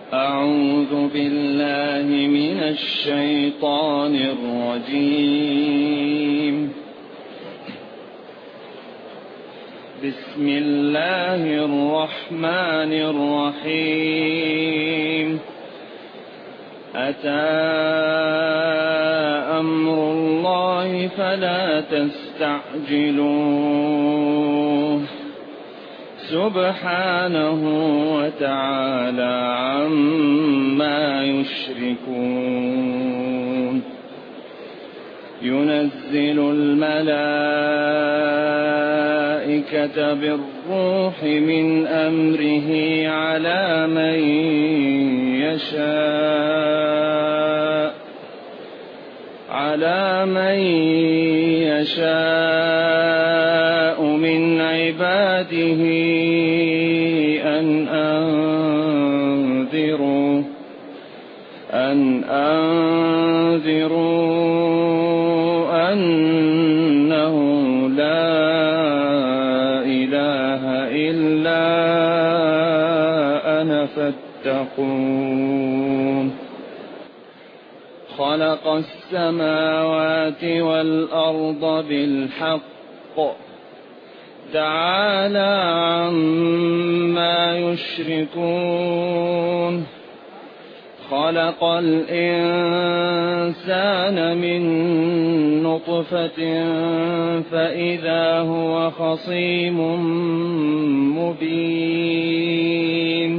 أعوذ بالله من الشيطان الرجيم. بسم الله الرحمن الرحيم. أتى أمر الله فلا تستعجلوه سبحانه وتعالى عما يشركون. ينزل الملائكة بالروح من أمره على من يشاء من عباده أن أنذروا أنه لا إله إلا أنا فاتقون. خلق السماوات والأرض بالحق تعالى عما يشركون. خلق الإنسان من نطفة فإذا هو خصيم مبين.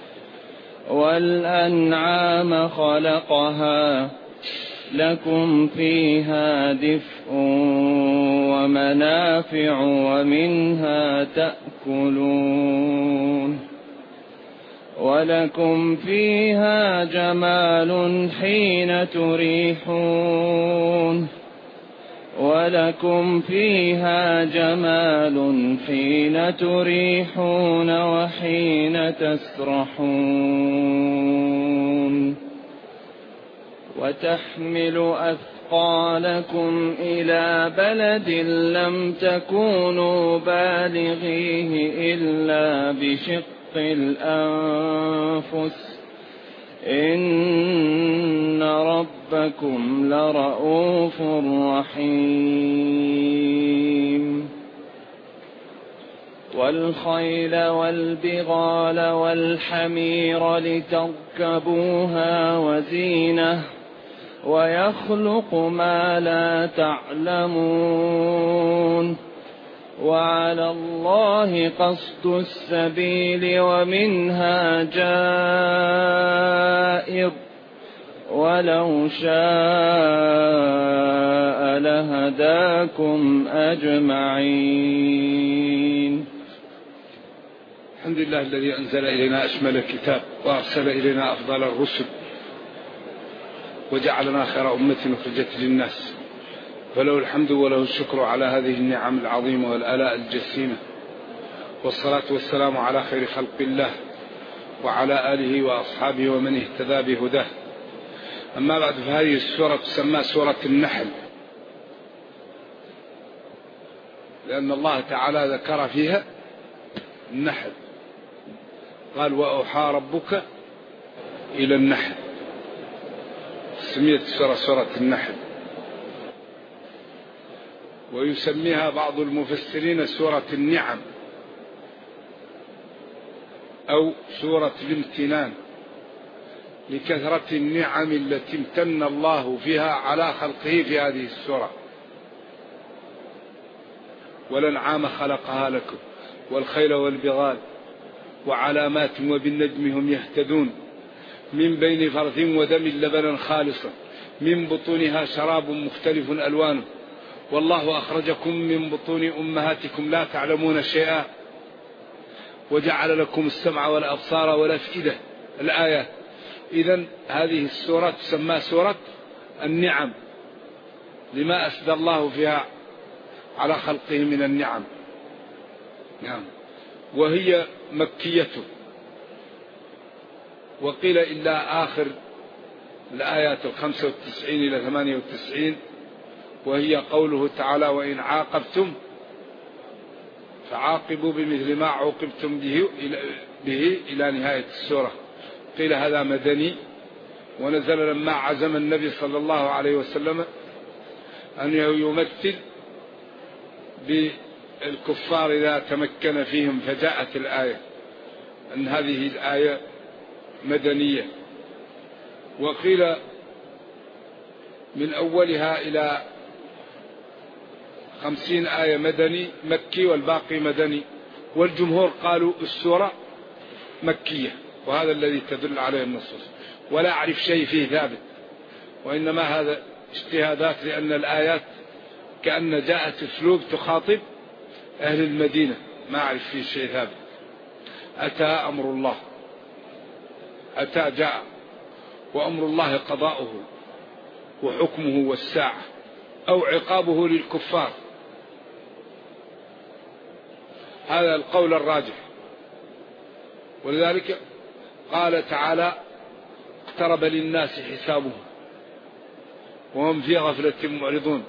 والأنعام خلقها لكم فيها دفء ومنافع ومنها تأكلون. ولكم فيها جمال حين تريحون. وحين تسرحون. وتحمل أثقالكم إلى بلد لم تكونوا بالغيه إلا بشق الأنفس إن ربكم لرؤوف رحيم. والخيل والبغال والحمير لتركبوها وزينة ويخلق ما لا تعلمون. وعلى الله قصد السبيل ومنها جائر ولو شاء لهداكم أجمعين. الحمد لله الذي أنزل إلينا أشمل الكتاب وأرسل إلينا أفضل الرسل وجعلنا خير أمة أخرجت للناس، فله الحمد وله الشكر على هذه النعم العظيمة والآلاء الجسيمة. والصلاة والسلام على خير خلق الله وعلى آله وأصحابه ومن اهتدى بهداه. أما بعد، فهذه السورة تسمى سورة النحل، لأن الله تعالى ذكر فيها النحل، قال وأوحى ربك إلى النحل، سميت السورة سورة النحل. ويسميها بعض المفسرين سورة النعم أو سورة الامتنان، لكثرة النعم التي امتن الله فيها على خلقه في هذه السورة. والأنعام خلقها لكم والخيل والبغال وعلامات وبالنجم هم يهتدون من بين فرث ودم لبنا خالصا من بطونها شراب مختلف ألوانه والله أخرجكم من بطون أمهاتكم لا تعلمون شيئا وجعل لكم السمع والأبصار والأفئدة. الآية. إذن هذه السورة تسمى سورة النعم لما أسدى الله فيها على خلقه من النعم. نعم. وهي مكية، وقيل إلا آخر الآيات 95 إلى 98، وهي قوله تعالى وإن عاقبتم فعاقبوا بمثل ما عوقبتم به إلى نهاية السورة. وقيل هذا مدني، ونزل لما عزم النبي صلى الله عليه وسلم أن يمثل بالكفار إذا تمكن فيهم، فجاءت الآية أن هذه الآية مدنية. وقيل من أولها إلى 50 آية مدني مكي والباقي مدني، والجمهور قالوا السورة مكية، وهذا الذي تدل عليه النصوص، ولا أعرف شيء فيه ثابت، وإنما هذا اجتهادات، لأن الآيات كأن جاءت أسلوب تخاطب أهل المدينة، ما أعرف فيه شيء ثابت. أتى أمر الله، أتى جاء، وأمر الله قضاؤه وحكمه والساعة أو عقابه للكفار، هذا القول الراجح. ولذلك قال تعالى: اقترب للناس حسابهم وهم في غفلة معرضون.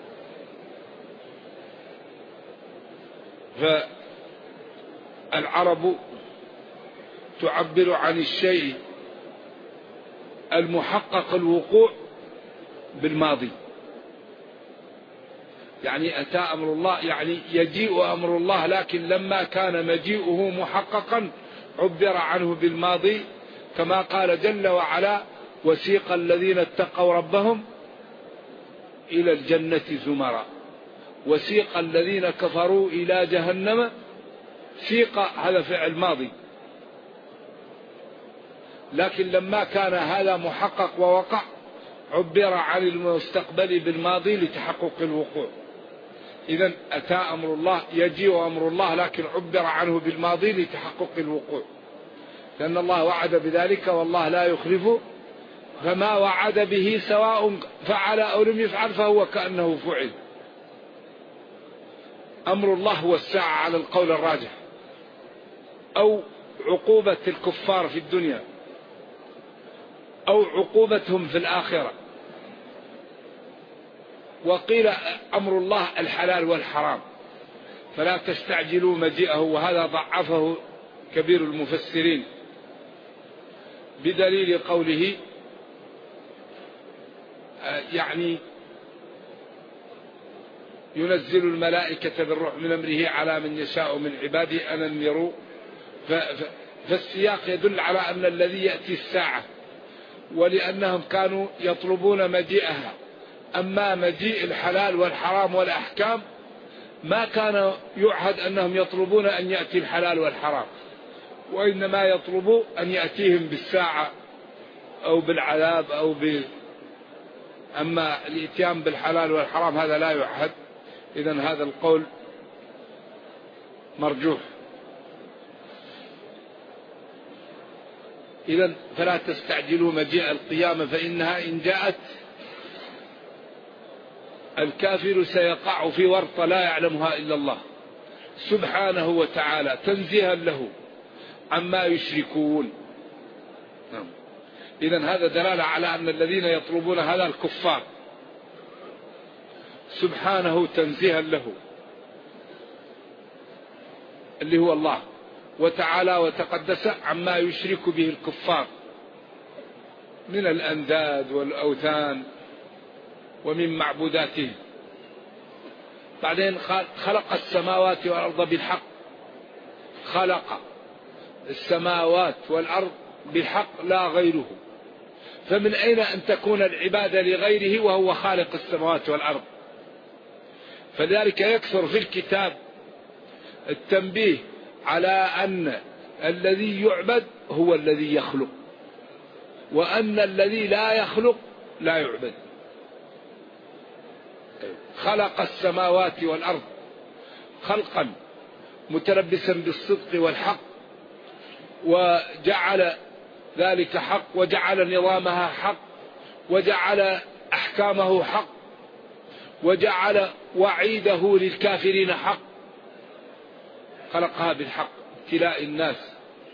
فالعرب تعبر عن الشيء المحقق الوقوع بالماضي، يعني أتى أمر الله يعني يجيء أمر الله، لكن لما كان مجيئه محققا عبر عنه بالماضي، كما قال جل وعلا: وسيق الذين اتقوا ربهم إلى الجنة زمرا وسيق الذين كفروا إلى جهنم سيق، هذا فعل ماضي، لكن لما كان هذا محقق ووقع عبر عن المستقبل بالماضي لتحقق الوقوع. إذن أتى أمر الله، يجيء أمر الله، لكن عبر عنه بالماضي لتحقق الوقوع، لأن الله وعد بذلك والله لا يخلف، فما وعد به سواء فعل أو لم يفعل فهو كأنه فعل. أمر الله هو الساعة على القول الراجح، أو عقوبة الكفار في الدنيا، أو عقوبتهم في الآخرة. وقيل أمر الله الحلال والحرام، فلا تستعجلوا مجيئه، وهذا ضعفه كبير المفسرين بدليل قوله يعني ينزل الملائكة بالروح من أمره على من يشاء من عباده أن أنذروا، فالسياق يدل على أن الذي يأتي الساعة، ولأنهم كانوا يطلبون مجيئها. أما مجيء الحلال والحرام والأحكام ما كان يعهد أنهم يطلبون أن يأتي الحلال والحرام، وإنما يطلبوا أن يأتيهم بالساعة أو بالعذاب أو أما الإتيان بالحلال والحرام هذا لا يعهد. إذن هذا القول مرجوح. إذن فلا تستعجلوا مجيء القيامة، فإنها إن جاءت الكافر سيقع في ورطة لا يعلمها إلا الله سبحانه وتعالى، تنزيها له عما يشركون. إذن هذا دلالة على أن الذين يطلبون هذا الكفار، سبحانه تنزيها له اللي هو الله وتعالى وتقدس عما يشرك به الكفار من الأنداد والأوثان ومن معبوداتهم. بعدين خلق السماوات والأرض بالحق، خلق السماوات والأرض بالحق لا غيره، فمن أين أن تكون العبادة لغيره وهو خالق السماوات والأرض؟ فذلك يكثر في الكتاب التنبيه على أن الذي يعبد هو الذي يخلق، وأن الذي لا يخلق لا يعبد. خلق السماوات والأرض خلقا متلبسا بالصدق والحق، وجعل ذلك حق، وجعل نظامها حق، وجعل أحكامه حق، وجعل وعيده للكافرين حق. خلقها بالحق ابتلاء الناس،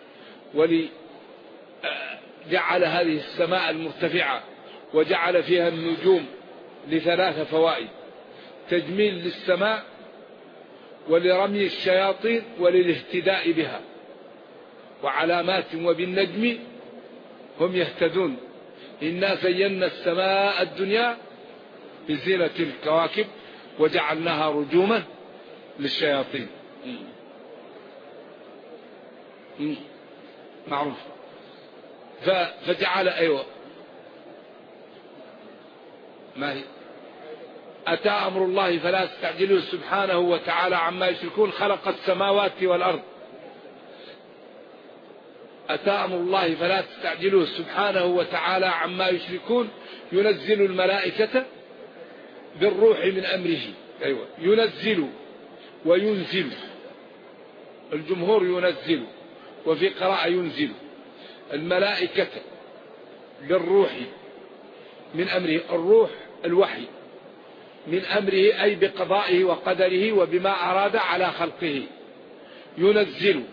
جعل هذه السماء المرتفعة وجعل فيها النجوم لثلاث فوائد: تجميل للسماء، ولرمي الشياطين، وللاهتداء بها، وعلامات وبالنجم هم يهتدون. إنا زينا السماء الدنيا بزينة الكواكب وجعلناها رجوما للشياطين. معروف. فجعل أيوة ما هي أتى أمر الله فلا تستعجلوه سبحانه وتعالى عما يشركون خلق السماوات والأرض. أتى أمر الله فلا تستعجلوه سبحانه وتعالى عما يشركون ينزل الملائكة بالروح من أمره. أيوة ينزل وينزل، الجمهور ينزل وفي قراءة ينزل الملائكة بالروح من أمره. الروح الوحي من أمره أي بقضائه وقدره وبما أراد على خلقه. ينزل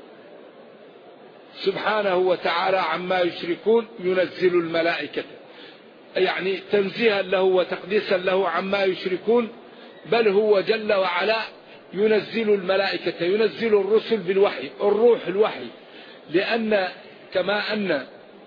سبحانه وتعالى عما يشركون ينزل الملائكة، يعني تنزيها له وتقديسا له عما يشركون، بل هو جل وعلا ينزل الملائكة، ينزل الرسل بالوحي. الروح الوحي، لأن كما أن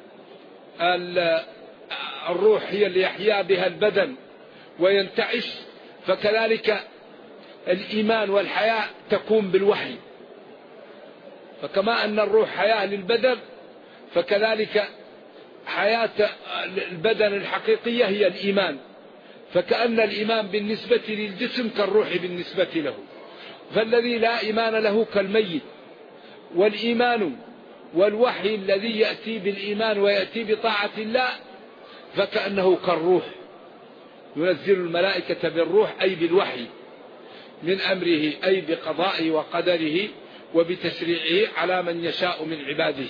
الروح هي اللي يحيا بها البدن وينتعش، فكذلك الإيمان والحياة تكون بالوحي. فكما أن الروح حياة للبدن فكذلك حياة البدن الحقيقية هي الإيمان. فكأن الإيمان بالنسبة للجسم كالروح بالنسبة له. فالذي لا إيمان له كالميت. والإيمان والوحي الذي يأتي بالإيمان ويأتي بطاعة الله فكأنه كالروح. ينزل الملائكة بالروح أي بالوحي من أمره أي بقضائه وقدره وبتشريعه على من يشاء من عباده.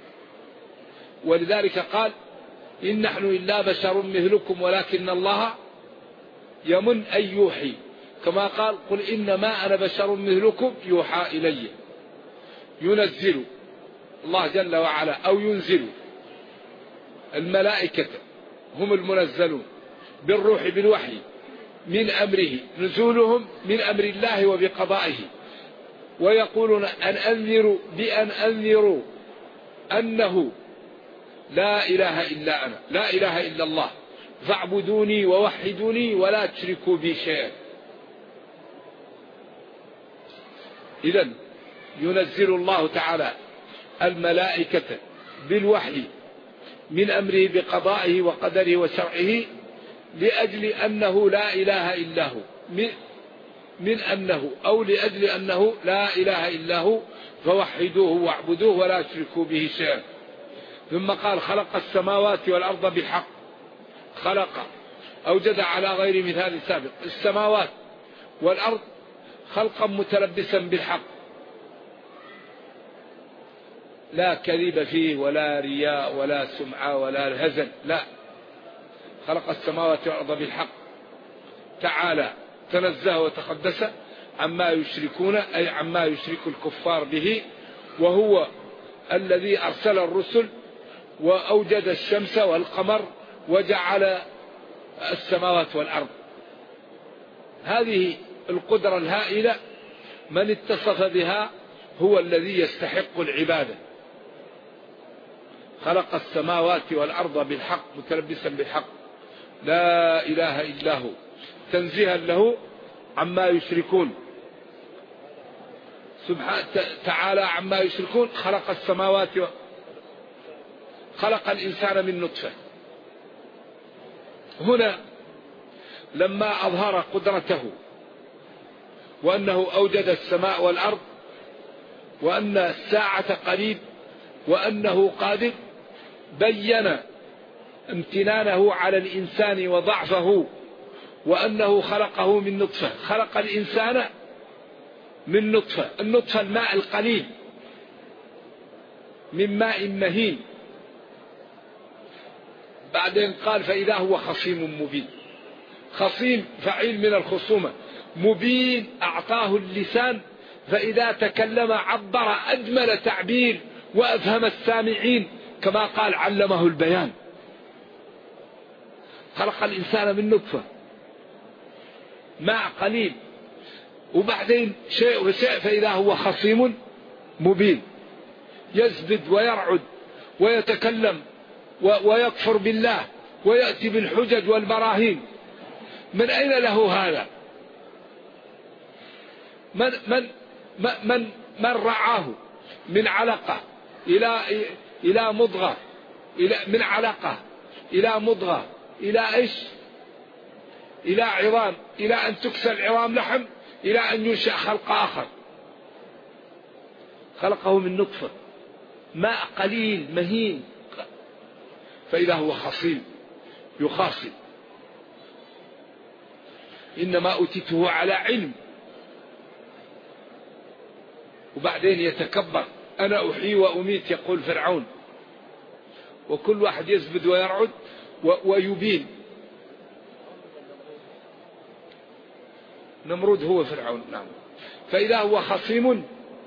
ولذلك قال إن نحن إلا بشر مثلكم ولكن الله يمن أن يوحي، كما قال قل إنما أنا بشر مثلكم يوحى إلي. ينزل الله جل وعلا أو ينزل الملائكة هم المنزلون بالروح بالوحي من أمره، نزولهم من أمر الله وبقضائه. ويقولون بأن أنذروا أنه لا إله إلا أنا، لا إله إلا الله، فاعبدوني ووحدوني ولا تشركوا بي شيئا. إذن ينزل الله تعالى الملائكة بالوحي من أمره بقضائه وقدره وشرعه لأجل أنه لا إله إلا هو، من أنه أو لأجل أنه لا إله إلا هو فوحدوه واعبدوه ولا تشركوا به شيئا. ثم قال خلق السماوات والأرض بالحق. خلق أوجد على غير مثال سابق السماوات والأرض خلقا متلبسا بالحق، لا كذب فيه ولا رياء ولا سمعة ولا هزل، لا، خلق السماوات والأرض بالحق تعالى تنزه وتقدس عما يشركون أي عما يشرك الكفار به. وهو الذي أرسل الرسل وأوجد الشمس والقمر وجعل السماوات والأرض. هذه القدرة الهائلة من اتصف بها هو الذي يستحق العبادة. خلق السماوات والأرض بالحق متلبسا بالحق لا إله إلا هو تنزيها له عما يشركون سبحانه تعالى عما يشركون. خلق السماوات خلق الإنسان من نطفة. هنا لما أظهر قدرته وأنه أوجد السماء والأرض وأن الساعة قريب وأنه قادر بين امتنانه على الإنسان وضعفه وأنه خلقه من نطفة. خلق الإنسان من نطفة، النطفة الماء القليل من ماء مهين. بعدين قال فإذا هو خصيم مبين. خصيم فعيل من الخصومة، مبين أعطاه اللسان فإذا تكلم عبر أجمل تعبير وأفهم السامعين، كما قال علمه البيان. خلق الإنسان من نطفة ماء قليل وبعدين شيء وشيء فإذا هو خصيم مبين، يزبد ويرعد ويتكلم ويكفر بالله ويأتي بالحجج والبراهين، من أين له هذا؟ من رعاه من علقة إلى مضغة، من علقة إلى مضغة إلى إيش؟ إلى عظام، إلى أن تكسر العظام لحم، إلى أن ينشأ خلق آخر. خلقه من نطفة ماء قليل مهين، فإذا هو خصيم يخاصم. إنما أوتيته على علم. وبعدين يتكبر، أنا أحيي وأميت يقول فرعون، وكل واحد يزبد ويرعد ويبين. نمرود هو فرعون، نعم. فإذا هو خصيم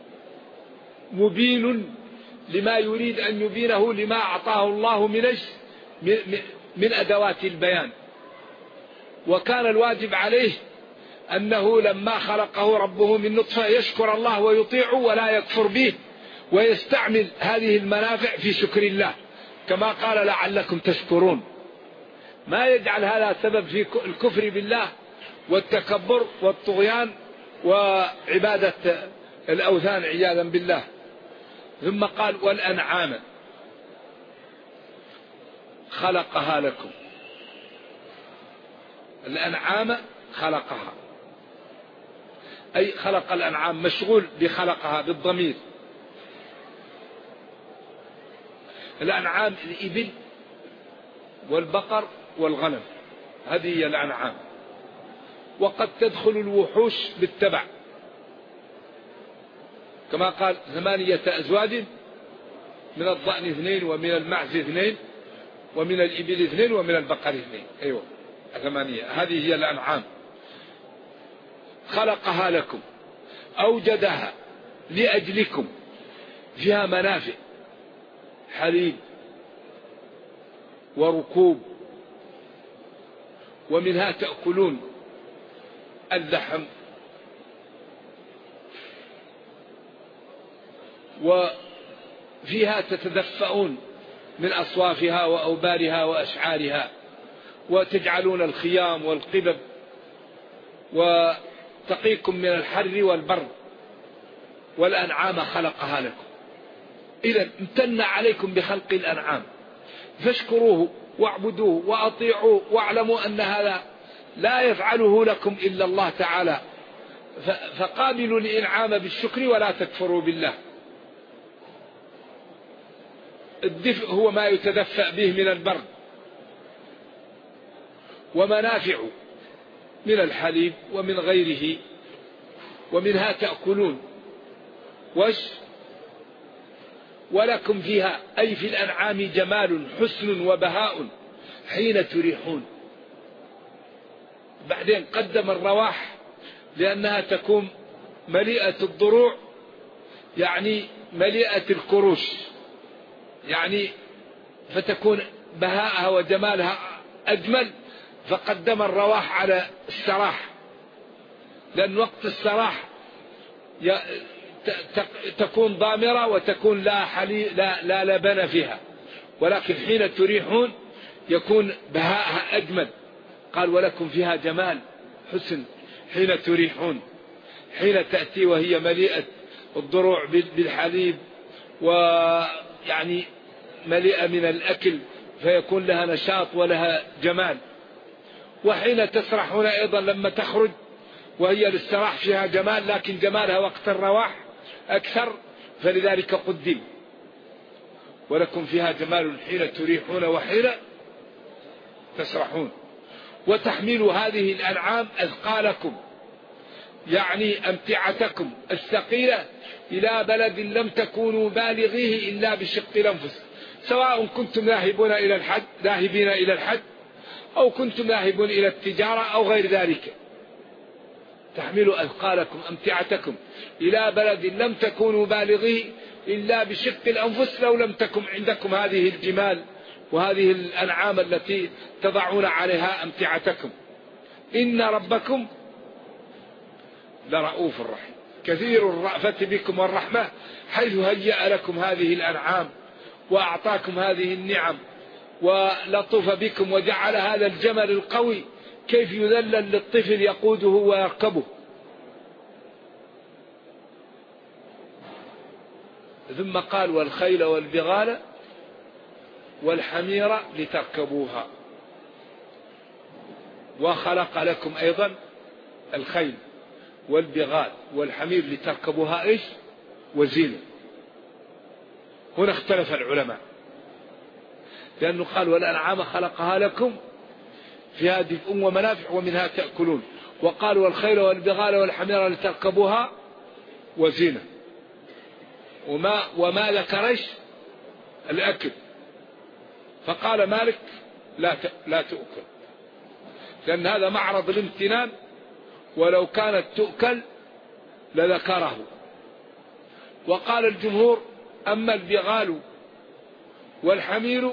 مبين لما يريد أن يبينه، لما أعطاه الله من أدوات البيان. وكان الواجب عليه أنه لما خلقه ربه من نطفة يشكر الله ويطيعه ولا يكفر به، ويستعمل هذه المنافع في شكر الله، كما قال لعلكم تشكرون. ما يجعل هذا سبب في الكفر بالله والتكبر والطغيان وعبادة الأوثان عياذا بالله. ثم قال والأنعام خلقها لكم. الأنعام خلقها، أي خلق الأنعام، مشغول بخلقها بالضمير. الأنعام الإبل والبقر والغنم، هذه هي الأنعام. وقد تدخل الوحوش بالتبع، كما قال 8 أزواج، من الضأن 2 ومن المعز 2 ومن الإبل 2 ومن البقر 2. أيوة 8. هذه هي الأنعام. خلقها لكم، أوجدها لأجلكم، فيها منافع، حليب وركوب، ومنها تأكلون اللحم، وفيها تتدفئون من أصوافها وأوبارها وأشعارها، وتجعلون الخيام والقبب، وتقيكم من الحر والبرد. والأنعام خلقها لكم. إذا امتن عليكم بخلق الأنعام، فاشكروه واعبدوه وأطيعوه، واعلموا أن هذا لا يفعله لكم إلا الله تعالى، فقابلوا الإنعام بالشكر ولا تكفروا بالله. الدفء هو ما يتدفأ به من البرد، ومنافع من الحليب ومن غيره، ومنها تأكلون. ولكم فيها، أي في الأنعام، جمال حسن وبهاء حين تريحون. بعدين قدم الرواح لأنها تكون مليئة الضروع، يعني مليئة الكروش، يعني فتكون بهاءها وجمالها أجمل، فقدم الرواح على السراح، لأن وقت السراح تكون ضامرة وتكون لا لبن فيها، ولكن حين تريحون يكون بهاءها أجمل. قال ولكم فيها جمال حسن حين تريحون، حين تأتي وهي مليئة الضروع بالحليب، ويعني مليئة من الأكل، فيكون لها نشاط ولها جمال. وحين تسرحون أيضا لما تخرج وهي الاستراح فيها جمال، لكن جمالها وقت الرواح أكثر، فلذلك قدم. ولكم فيها جمال حين تريحون وحين تسرحون. وتحمل هذه الأنعام أثقالكم، يعني أمتعتكم الثقيلة، إلى بلد لم تكونوا بالغيه إلا بشق الأنفس، سواء كنتم ذاهبين إلى الحج أو كنتم ذاهبون إلى التجارة أو غير ذلك. تحمل أثقالكم أمتعتكم إلى بلد لم تكونوا بالغيه إلا بشق الأنفس، لو لم تكن عندكم هذه الجمال وهذه الأنعام التي تضعون عليها أمتعتكم. إن ربكم لرؤوف رحيم، كثير الرأفة بكم والرحمة، حيث هيأ لكم هذه الأنعام وأعطاكم هذه النعم ولطف بكم وجعل هذا الجمل القوي كيف يذلل للطفل يقوده ويركبه. ثم قال والخيل والبغال والحمير لتركبوها. وخلق لكم أيضا الخيل والبغال والحمير لتركبوها إيش؟ وزينة. هنا اختلف العلماء، لأنه قال والأنعام خلقها لكم فيها دفء ومنافع ومنها تأكلون، وقال والخيل والبغال والحمير لتركبوها وزينة، وما ذكرش الأكل. فقال مالك لا تؤكل، لأن هذا معرض الامتنان، ولو كانت تؤكل لذكره. وقال الجمهور أما البغال والحمير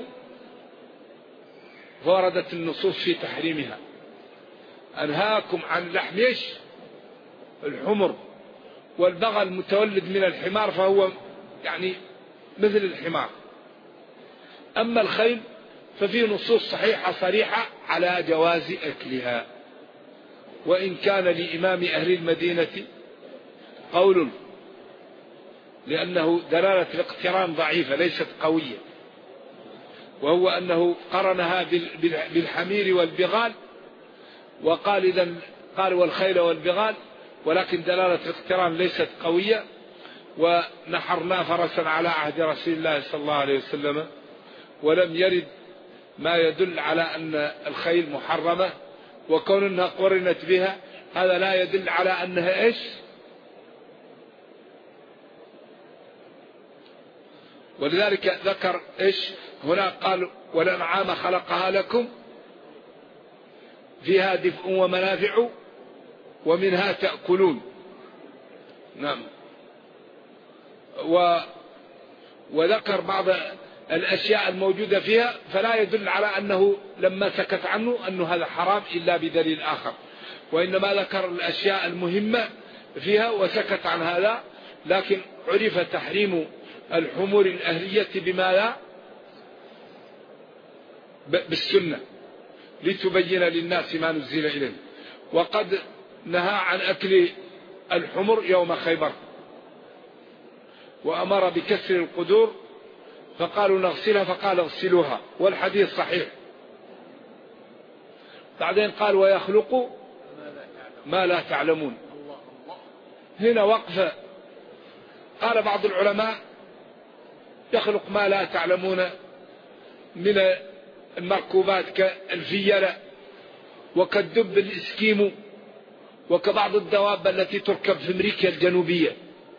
فوردت النصوص في تحريمها، أنهاكم عن لحم الحمر، والبغل متولد من الحمار فهو يعني مثل الحمار. أما الخيل ففي نصوص صحيحة صريحة على جواز أكلها، وإن كان لإمام أهل المدينة قول، لأنه دلالة الاقتران ضعيفة ليست قوية، وهو أنه قرنها بالحمير والبغال، وقال إذن قال والخيل والبغال، ولكن دلالة الاقتران ليست قوية. ونحرنا فرسا على عهد رسول الله صلى الله عليه وسلم، ولم يرد ما يدل على أن الخيل محرمة، وكون أنها قرنت بها هذا لا يدل على أنها إيش. ولذلك ذكر إيش هنا، قال والأنعام خلقها لكم فيها دفء ومنافع ومنها تأكلون. نعم. وذكر بعض الأشياء الموجودة فيها، فلا يدل على أنه لما سكت عنه أنه هذا حرام إلا بدليل آخر، وإنما ذكر الأشياء المهمة فيها وسكت عن هذا. لكن عرف تحريم الحمور الأهلية بما لا بالسنة لتبين للناس ما نزل إليه. وقد نهى عن أكل الحمر يوم خيبر، وأمر بكسر القدور، فقالوا نغسلها، فقال اغسلوها، والحديث صحيح. بعدين قال ويخلق ما لا تعلمون. هنا وقفة. قال بعض العلماء يخلق ما لا تعلمون من المركوبات كالفيلة وكالدب الإسكيمو وكبعض الدواب التي تركب في أمريكا الجنوبية.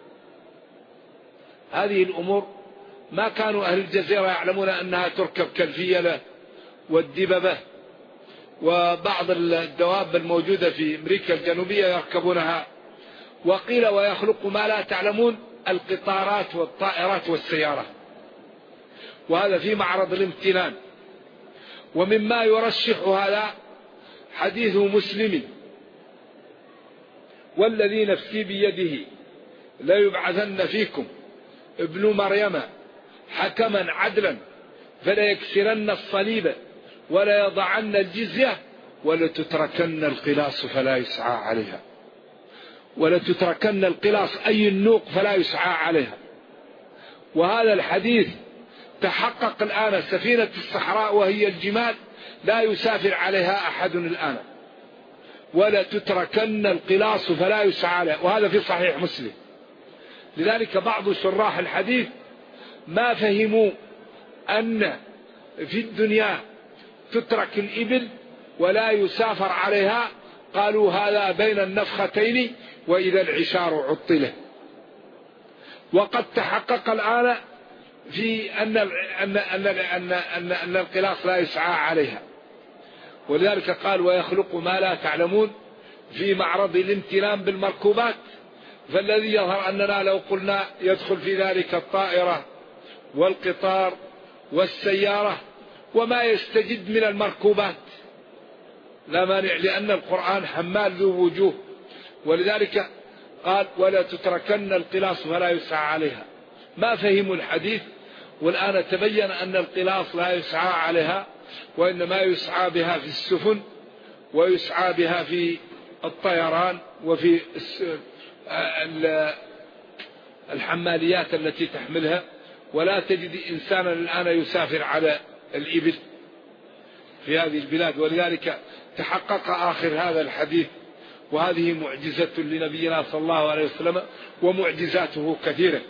هذه الأمور ما كانوا أهل الجزيرة يعلمون أنها تركب كالفيلة والدببة وبعض الدواب الموجودة في أمريكا الجنوبية يركبونها. وقيل ويخلق ما لا تعلمون القطارات والطائرات والسيارة، وهذا في معرض الامتنان. ومما يرشح هذا حديث مسلم والذي نفسي بيده ليبعثن فيكم ابن مريم حكما عدلا فلا يكسرن الصليب ولا يضعن الجزية ولتتركن القلاص فلا يسعى عليها. ولتتركن القلاص أي النوق فلا يسعى عليها. وهذا الحديث تحقق الآن. سفينة الصحراء وهي الجمال لا يسافر عليها أحد الآن. ولا تتركن القلاص فلا يسعى عليها، وهذا في صحيح مسلم. لذلك بعض شراح الحديث ما فهموا أن في الدنيا تترك الإبل ولا يسافر عليها، قالوا هذا بين النفختين وإذا العشار عطله. وقد تحقق الآن في أن القلاص لا يسعى عليها. ولذلك قال ويخلق ما لا تعلمون في معرض الامتنان بالمركوبات. فالذي يظهر أننا لو قلنا يدخل في ذلك الطائرة والقطار والسيارة وما يستجد من المركوبات لا مانع، لأن القرآن حمال ذو وجوه. ولذلك قال ولا تتركن القلاص ولا يسعى عليها. ما فهموا الحديث والآن تبين أن القلاص لا يسعى عليها، وإنما يسعى بها في السفن، ويسعى بها في الطيران، وفي الحماليات التي تحملها. ولا تجد إنسانا الآن يسافر على الإبل في هذه البلاد. ولذلك تحقق آخر هذا الحديث، وهذه معجزة لنبينا صلى الله عليه وسلم، ومعجزاته كثيرة.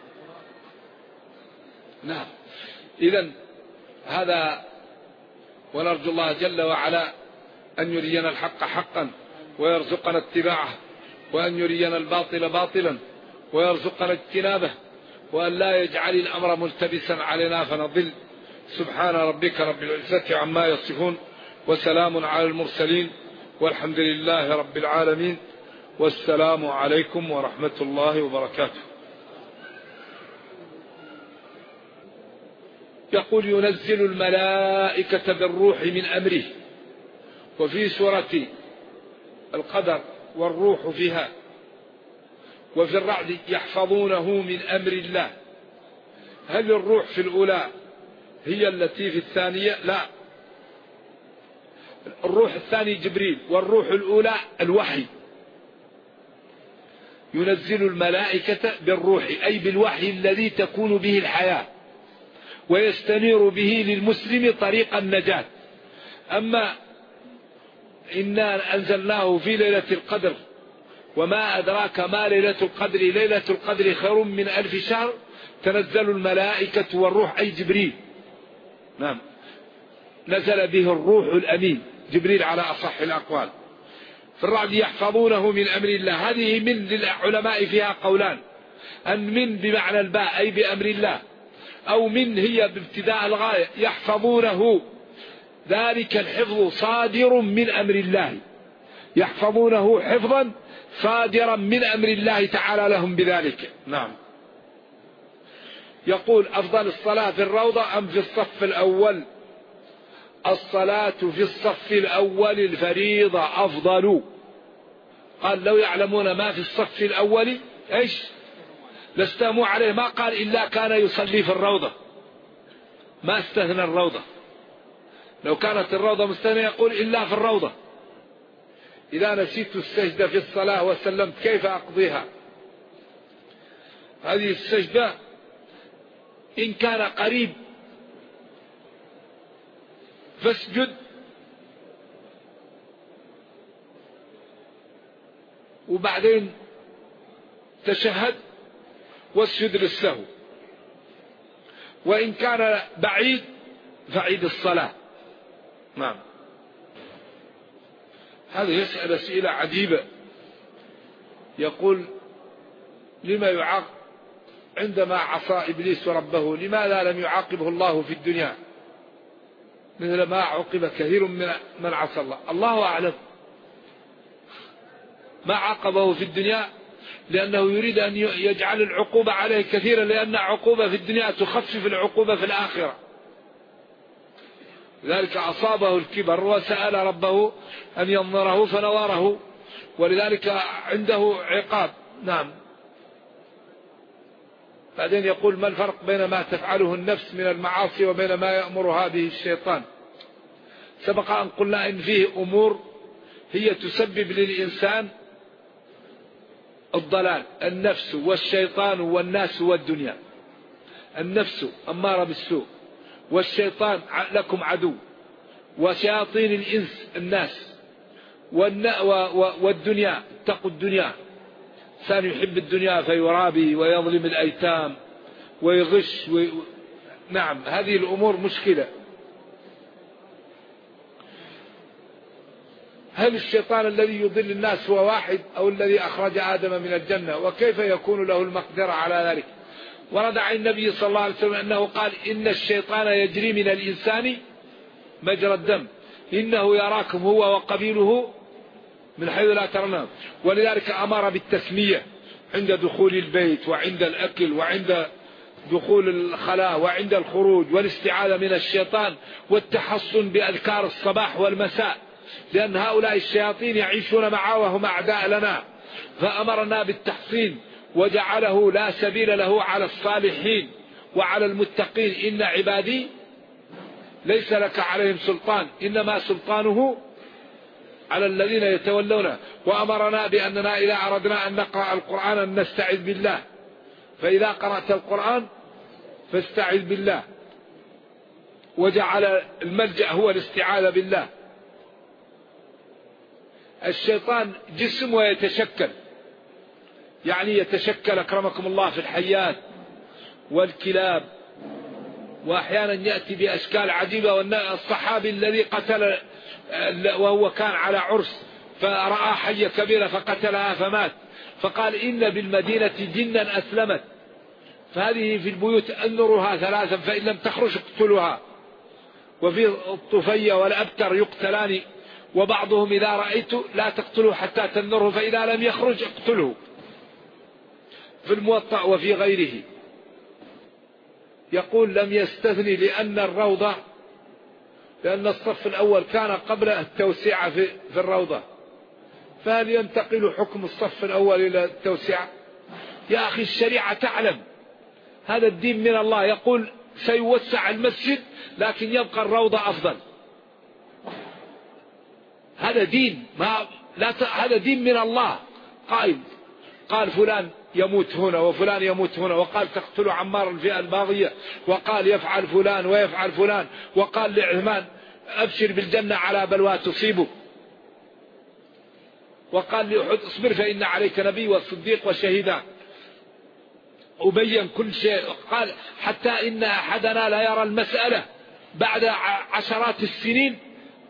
نعم. إذن هذا، ونرجو الله جل وعلا أن يرينا الحق حقا ويرزقنا اتباعه، وأن يرينا الباطل باطلا ويرزقنا اجتنابه، وأن لا يجعل الأمر ملتبسا علينا فنضل. سبحان ربك رب العزة عما يصفون، وسلام على المرسلين، والحمد لله رب العالمين، والسلام عليكم ورحمة الله وبركاته. يقول: ينزل الملائكة بالروح من أمره. وفي سورة القدر والروح فيها، وفي الرعد يحفظونه من أمر الله. هل الروح في الأولى هي التي في الثانية؟ لا، الروح الثاني جبريل، والروح الأولى الوحي. ينزل الملائكة بالروح أي بالوحي الذي تكون به الحياة ويستنير به للمسلم طريق النجاة. أما إنا أنزلناه في ليلة القدر، وما أدراك ما ليلة القدر، ليلة القدر خير من 1000 شهر، تنزل الملائكة والروح أي جبريل. نعم، نزل به الروح الأمين جبريل على أصح الأقوال. في الرعد يحفظونه من أمر الله. هذه من للعلماء فيها قولان: أن من بمعنى الباء أي بأمر الله، أو من هي بابتداء الغاية يحفظونه، ذلك الحفظ صادر من أمر الله، يحفظونه حفظا صادرا من أمر الله تعالى لهم بذلك. نعم. يقول: أفضل الصلاة في الروضة أم في الصف الأول؟ الصلاة في الصف الأول الفريضة أفضل. قال: لو يعلمون ما في الصف الأول إيش لاستهموا عليه. ما قال إلا كان يصلي في الروضة، ما استثنى الروضة. لو كانت الروضة مستثنى يقول إلا في الروضة. إذا نسيت السجدة في الصلاة وسلمت كيف أقضيها؟ هذه السجدة إن كان قريب فاسجد، وبعدين تشهد واسجد للسهو، وإن كان بعيد فعيد الصلاة. نعم. هذا يسأل أسئلة عجيبة. يقول: لما يعاقب عندما عصى إبليس ربه، لماذا لم يعاقبه الله في الدنيا مثل ما عوقب كثير من عصى الله؟ الله أعلم. ما عاقبه في الدنيا لأنه يريد أن يجعل العقوبة عليه كثيرا، لأن عقوبة في الدنيا تخفف العقوبة في الآخرة. لذلك أصابه الكبر وسأل ربه أن ينظره فنظره، ولذلك عنده عقاب. نعم. بعدين يقول: ما الفرق بين ما تفعله النفس من المعاصي وبين ما يأمرها به الشيطان؟ سبق أن قلنا إن فيه أمور هي تسبب للإنسان الضلال: النفس والشيطان والناس والدنيا. النفس أمارة بالسوء، والشيطان لكم عدو، وشياطين الإنس الناس، والدنيا اتقوا الدنيا. إنسان يحب الدنيا فيرابي ويظلم الأيتام ويغش نعم، هذه الأمور مشكلة. هل الشيطان الذي يضل الناس هو واحد أو الذي أخرج آدم من الجنة؟ وكيف يكون له المقدرة على ذلك؟ ورد عن النبي صلى الله عليه وسلم أنه قال: إن الشيطان يجري من الإنسان مجرى الدم، إنه يراكم هو وقبيله من حيث لا ترونه. ولذلك أمر بالتسمية عند دخول البيت، وعند الأكل، وعند دخول الخلاء، وعند الخروج، والاستعاذة من الشيطان، والتحصن بأذكار الصباح والمساء، لأن هؤلاء الشياطين يعيشون معه وهم أعداء لنا. فأمرنا بالتحصين، وجعله لا سبيل له على الصالحين، وعلى المتقين إن عبادي ليس لك عليهم سلطان إنما سلطانه على الذين يتولونه. وأمرنا بأننا إذا أردنا أن نقرأ القرآن أن نستعذ بالله، فإذا قرأت القرآن فاستعذ بالله، وجعل الملجأ هو الاستعاذة بالله. الشيطان جسم ويتشكل، يعني يتشكل أكرمكم الله في الحيات والكلاب، وأحيانا يأتي بأشكال عجيبة. والصحابي الذي قتل وهو كان على عرس فرأى حية كبيرة فقتلها فمات، فقال إن بالمدينة جنا أسلمت، فهذه في البيوت أنرها ثلاثا فإن لم تخرج اقتلها. وفي الطفية والأبتر يقتلان، وبعضهم إذا رأيت لا تقتلوا حتى تنره فإذا لم يخرج اقتله. في الموطأ وفي غيره يقول لم يستثني لأن الروضة، لأن الصف الأول كان قبل التوسعة في الروضة، فهل ينتقل حكم الصف الأول إلى التوسعة؟ يا أخي الشريعة تعلم هذا الدين من الله، يقول سيوسع المسجد لكن يبقى الروضة أفضل. هذا دين هذا دين من الله قال فلان يموت هنا وفلان يموت هنا، وقال تقتل عمار الفئة الباغية، وقال يفعل فلان ويفعل فلان، وقال لعثمان أبشر بالجنة على بلوى تصيبه، وقال لأحد اصبر فإن عليك نبي والصديق والشهيدان، وبين كل شيء. قال حتى إن أحدنا لا يرى المسألة بعد عشرات السنين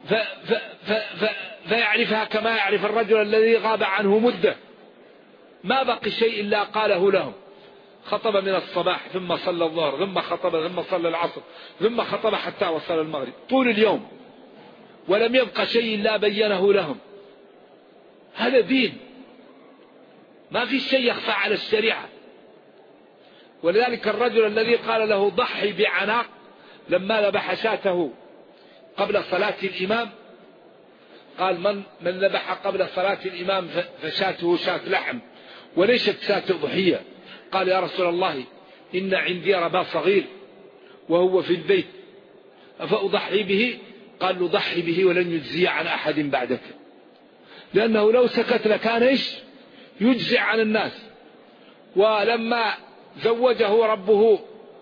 فيعرفها كما يعرف الرجل الذي غاب عنه مدة، ما بقي شيء إلا قاله لهم. خطب من الصباح ثم صلى الظهر ثم خطب ثم صلى العصر ثم خطب حتى وصل المغرب طول اليوم، ولم يبقى شيء إلا بينه لهم. هذا دين، ما في شيء يخفى على الشريعة. ولذلك الرجل الذي قال له ضحي بعناق لما ذبح شاته قبل صلاة الإمام، قال من ذبح قبل صلاة الإمام فشاته شاة لحم وليست شاة ضحية. قال يا رسول الله إن عندي ربا صغير وهو في البيت أفأضحي به؟ قال له ضحي به ولن يجزي عن أحد بعدك، لأنه لو سكت لكان إيش يجزي عن الناس. ولما زوجه ربه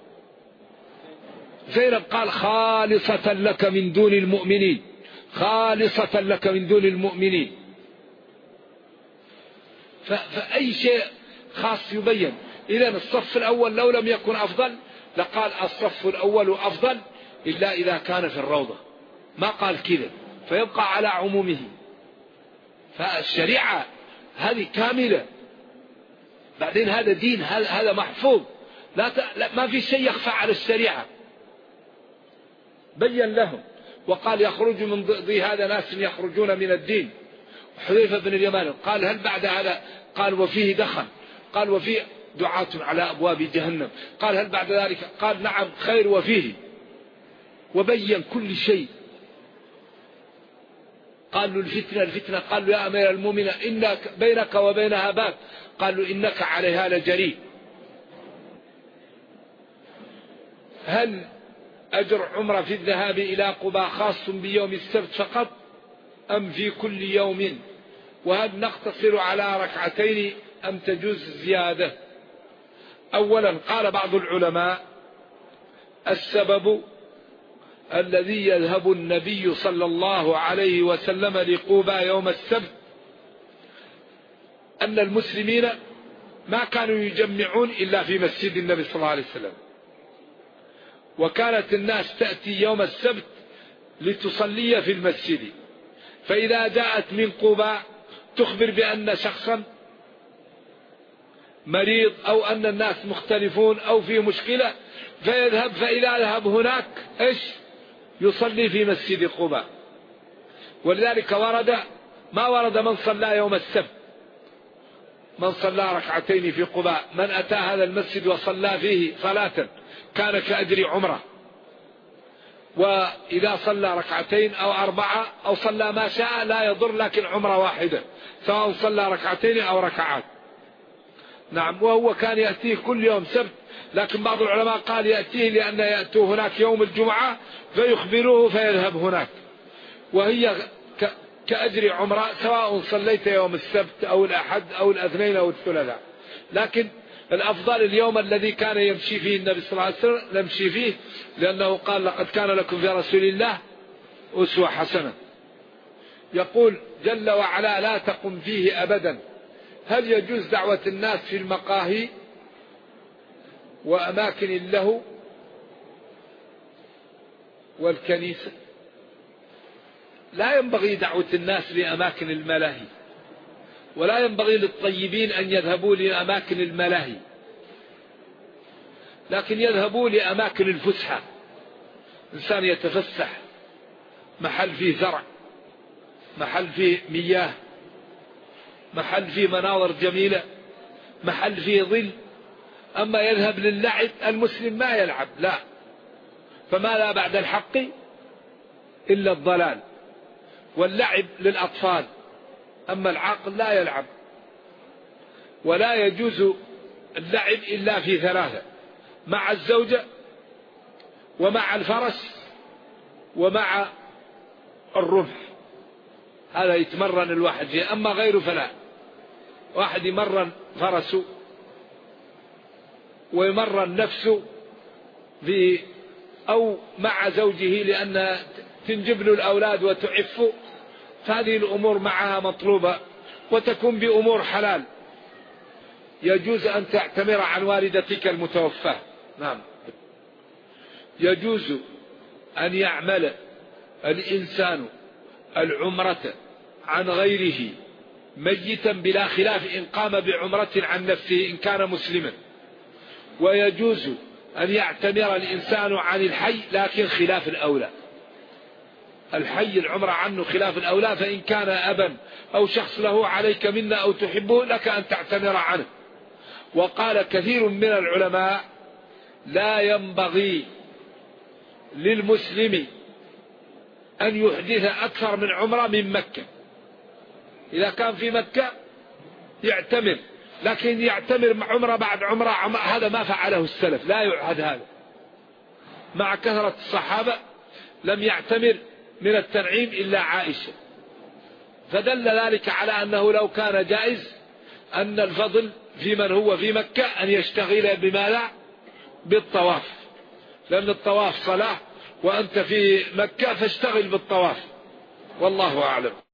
زينب قال خالصة لك من دون المؤمنين، خالصة لك من دون المؤمنين. فأي شيء خاص يبين. إذن الصف الأول لو لم يكن أفضل لقال الصف الأول أفضل إلا إذا كان في الروضة، ما قال كذا، فيبقى على عمومه. فالشريعة هذه كاملة. بعدين هذا دين، هذا محفوظ، لا ما في شيء يخفى على الشريعة. بين لهم وقال يخرج من ضي هذا ناس يخرجون من الدين. حذيفة بن اليمان قال هل بعد هذا؟ قال وفيه دخن، قال وفيه دعاة على أبواب جهنم، قال هل بعد ذلك؟ قال نعم خير وفيه، وبين كل شيء. قال له الفتنة، قال له يا أمير المؤمنين إنك بينك وبينها باب، قال له إنك عليها لجريء. هل أجر عمرة في الذهاب إلى قباء خاص بيوم السبت فقط أم في كل يوم؟ وهل نقتصر على ركعتين أم تجوز زيادة؟ أولا قال بعض العلماء السبب الذي يذهب النبي صلى الله عليه وسلم لقباء يوم السبت أن المسلمين ما كانوا يجمعون إلا في مسجد النبي صلى الله عليه وسلم، وكانت الناس تأتي يوم السبت لتصلي في المسجد، فإذا جاءت من قباء تخبر بأن شخصا مريض أو أن الناس مختلفون أو في مشكلة فيذهب، فإذا ذهب هناك إيش يصلي في مسجد قباء. ولذلك ما ورد من صلى يوم السبت، من صلى ركعتين في قباء، من أتى هذا المسجد وصلى فيه صلاة كان كأجر عمره. وإذا صلى ركعتين أو أربعة أو صلى ما شاء لا يضر، لكن عمره واحدة سواء صلى ركعتين أو ركعات. نعم. وهو كان يأتيه كل يوم سبت، لكن بعض العلماء قال يأتيه لأن يأتوا هناك يوم الجمعة فيخبروه فيذهب هناك، وهي كأجر عمره سواء صليت يوم السبت أو الأحد أو الاثنين أو الثلاثاء. لكن الأفضل اليوم الذي كان يمشي فيه النبي صلى الله عليه وسلم نمشي فيه، لأنه قال لقد كان لكم في رسول الله أسوة حسنة. يقول جل وعلا لا تقم فيه أبدا. هل يجوز دعوة الناس في المقاهي وأماكن اللهو والكنيسة؟ لا ينبغي دعوة الناس لأماكن الملاهي، ولا ينبغي للطيبين أن يذهبوا لأماكن الملاهي، لكن يذهبوا لأماكن الفسحة. إنسان يتفسح، محل فيه زرع، محل فيه مياه، محل فيه مناظر جميلة، محل فيه ظل. أما يذهب للعب، المسلم ما يلعب، لا، فما لا بعد الحق إلا الضلال. واللعب للأطفال، أما العاقل لا يلعب. ولا يجوز اللعب إلا في ثلاثة: مع الزوجة، ومع الفرس، ومع الرمح. هذا يتمرن الواحد فيه، أما غيره فلا. واحد يمرن فرسه ويمرن نفسه أو مع زوجه لأن تنجب له الأولاد وتعفه، فهذه الأمور معها مطلوبة وتكون بأمور حلال. يجوز أن تعتمر عن والدتك المتوفاة. نعم. يجوز أن يعمل الإنسان العمرة عن غيره ميتا بلا خلاف إن قام بعمرة عن نفسه إن كان مسلما. ويجوز أن يعتمر الإنسان عن الحي، لكن خلاف الأولى. الحي العمرة عنه خلاف الأولى، فإن كان أبا أو شخص له عليك منا أو تحبه لك أن تعتمر عنه. وقال كثير من العلماء لا ينبغي للمسلم أن يحدث أكثر من عمرة من مكة. إذا كان في مكة يعتمر، لكن يعتمر عمرة بعد عمرة، هذا ما فعله السلف، لا يعهد هذا. مع كثرة الصحابة لم يعتمر من التنعيم إلا عائشة، فدل ذلك على أنه لو كان جائز أن الفضل في من هو في مكة أن يشتغل بماذا؟ بالطواف، لأن الطواف صلاة، وأنت في مكة فاشتغل بالطواف. والله أعلم.